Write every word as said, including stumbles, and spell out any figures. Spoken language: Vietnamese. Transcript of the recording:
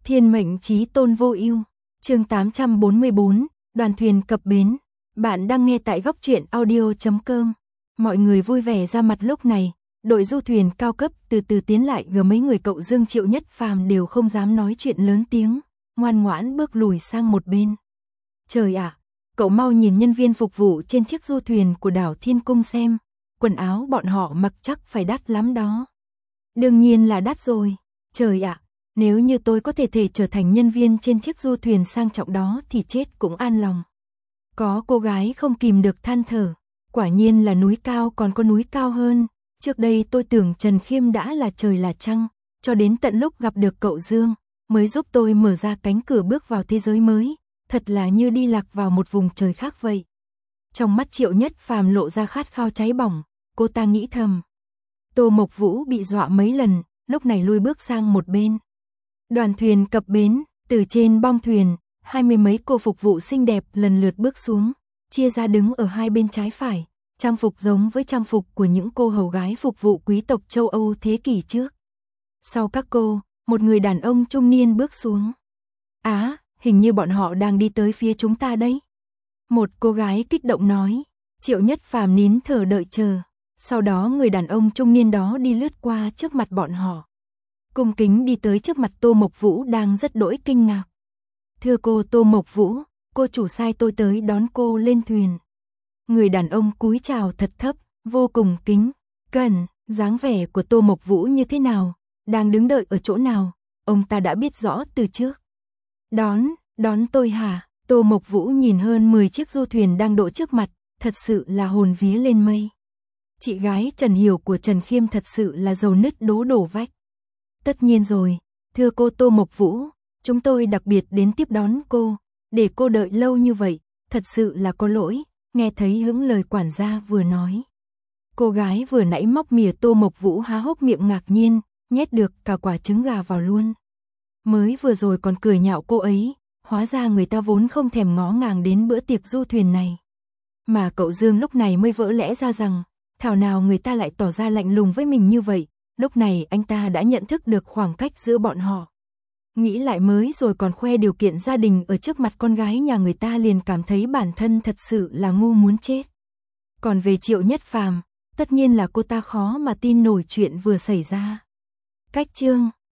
Thiên mệnh chí tôn vô ưu. Chương tám trăm bốn mươi bốn, đoàn thuyền cập bến. Bạn đang nghe tại góc truyện audio chấm com. Mọi người vui vẻ ra mặt lúc này, đội du thuyền cao cấp từ từ tiến lại, gờ mấy người cậu Dương Triệu Nhất Phàm đều không dám nói chuyện lớn tiếng, ngoan ngoãn bước lùi sang một bên. Trời ạ, cậu mau nhìn nhân viên phục vụ trên chiếc du thuyền của đảo Thiên Cung xem, quần áo bọn họ mặc chắc phải đắt lắm đó. Đương nhiên là đắt rồi, trời ạ. Nếu như tôi có thể thể trở thành nhân viên trên chiếc du thuyền sang trọng đó thì chết cũng an lòng. Có cô gái không kìm được than thở, quả nhiên là núi cao còn có núi cao hơn. Trước đây tôi tưởng Trần Khiêm đã là trời là trăng, cho đến tận lúc gặp được cậu Dương, mới giúp tôi mở ra cánh cửa bước vào thế giới mới, thật là như đi lạc vào một vùng trời khác vậy. Trong mắt Triệu Nhất Phàm lộ ra khát khao cháy bỏng, cô ta nghĩ thầm. Tô Mộc Vũ bị dọa mấy lần, lúc này lui bước sang một bên. Đoàn thuyền cập bến, từ trên bong thuyền, hai mươi mấy cô phục vụ xinh đẹp lần lượt bước xuống, chia ra đứng ở hai bên trái phải, trang phục giống với trang phục của những cô hầu gái phục vụ quý tộc châu Âu thế kỷ trước. Sau các cô, một người đàn ông trung niên bước xuống. Á, hình như bọn họ đang đi tới phía chúng ta đấy. Một cô gái kích động nói. Triệu Nhất Phàm nín thở đợi chờ. Sau đó người đàn ông trung niên đó đi lướt qua trước mặt bọn họ, cung kính đi tới trước mặt Tô Mộc Vũ đang rất đỗi kinh ngạc. Thưa cô Tô Mộc Vũ, cô chủ sai tôi tới đón cô lên thuyền. Người đàn ông cúi chào thật thấp, vô cùng kính cẩn. Dáng vẻ của Tô Mộc Vũ như thế nào, đang đứng đợi ở chỗ nào, ông ta đã biết rõ từ trước. Đón, đón tôi hả? Tô Mộc Vũ nhìn hơn mười chiếc du thuyền đang đỗ trước mặt, thật sự là hồn vía lên mây. Chị gái Trần Hiểu của Trần Khiêm thật sự là dầu nứt đố đổ vách. Tất nhiên rồi, thưa cô Tô Mộc Vũ, chúng tôi đặc biệt đến tiếp đón cô, để cô đợi lâu như vậy, thật sự là có lỗi, nghe thấy những lời quản gia vừa nói. Cô gái vừa nãy móc mỉa Tô Mộc Vũ há hốc miệng ngạc nhiên, nhét được cả quả trứng gà vào luôn. Mới vừa rồi còn cười nhạo cô ấy, hóa ra người ta vốn không thèm ngó ngàng đến bữa tiệc du thuyền này. Mà cậu Dương lúc này mới vỡ lẽ ra rằng, thảo nào người ta lại tỏ ra lạnh lùng với mình như vậy. Lúc này anh ta đã nhận thức được khoảng cách giữa bọn họ. Nghĩ lại mới rồi còn khoe điều kiện gia đình ở trước mặt con gái nhà người ta, liền cảm thấy bản thân thật sự là ngu muốn chết. Còn về Triệu Nhất Phàm, tất nhiên là cô ta khó mà tin nổi chuyện vừa xảy ra. Cách chương